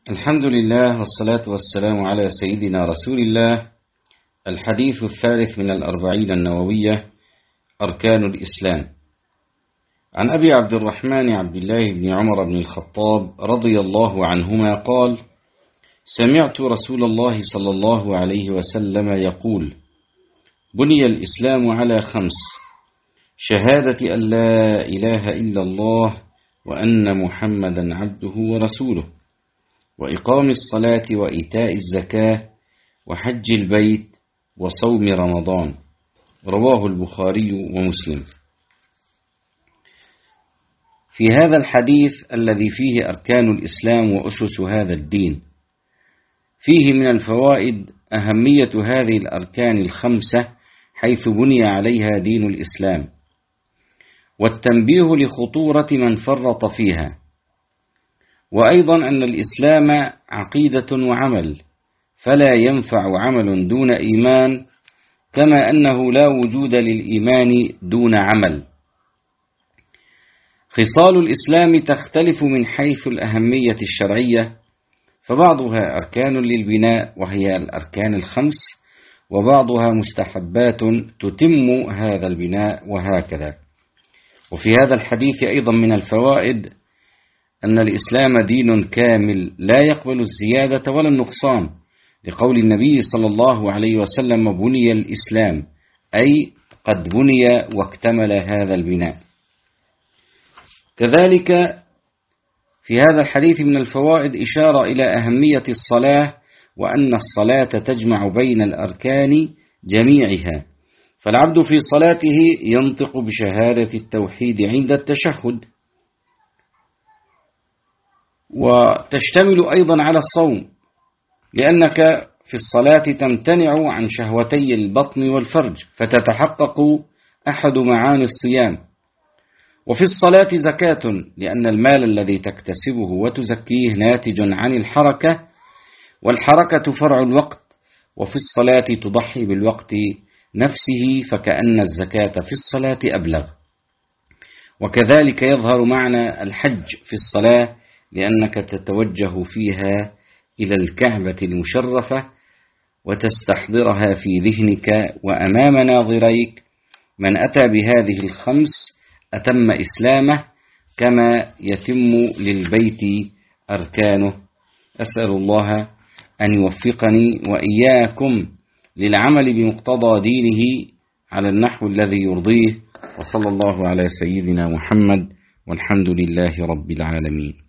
الحمد لله والصلاة والسلام على سيدنا رسول الله. الحديث الثالث من الأربعين النووية: أركان الإسلام. عن أبي عبد الرحمن عبد الله بن عمر بن الخطاب رضي الله عنهما قال: سمعت رسول الله صلى الله عليه وسلم يقول: بني الإسلام على 5: شهادة أن لا إله إلا الله وأن محمدا عبده ورسوله، وإقام الصلاة وإيتاء الزكاة وحج البيت وصوم رمضان. رواه البخاري ومسلم. في هذا الحديث الذي فيه أركان الإسلام وأسس هذا الدين، فيه من الفوائد أهمية هذه الأركان 5 حيث بني عليها دين الإسلام، والتنبيه لخطورة من فرط فيها، وأيضا أن الإسلام عقيدة وعمل، فلا ينفع عمل دون إيمان، كما أنه لا وجود للإيمان دون عمل. خصال الإسلام تختلف من حيث الأهمية الشرعية، فبعضها أركان للبناء وهي الأركان 5، وبعضها مستحبات تتم هذا البناء، وهكذا. وفي هذا الحديث أيضا من الفوائد أن الإسلام دين كامل لا يقبل الزيادة ولا النقصان، لقول النبي صلى الله عليه وسلم: بني الإسلام، أي قد بني واكتمل هذا البناء. كذلك في هذا الحديث من الفوائد إشارة إلى أهمية الصلاة، وأن الصلاة تجمع بين الأركان جميعها، فالعبد في صلاته ينطق بشهادة التوحيد عند التشهد، وتشتمل أيضا على الصوم، لأنك في الصلاة تمتنع عن شهوتي البطن والفرج، فتتحقق أحد معاني الصيام. وفي الصلاة زكاة، لأن المال الذي تكتسبه وتزكيه ناتج عن الحركة، والحركة فرع الوقت، وفي الصلاة تضحي بالوقت نفسه، فكأن الزكاة في الصلاة أبلغ. وكذلك يظهر معنى الحج في الصلاة، لأنك تتوجه فيها إلى الكعبة المشرفة وتستحضرها في ذهنك وأمام ناظريك. من أتى بهذه 5 أتم إسلامه، كما يتم للبيت أركانه. أسأل الله أن يوفقني وإياكم للعمل بمقتضى دينه على النحو الذي يرضيه، وصلى الله على سيدنا محمد، والحمد لله رب العالمين.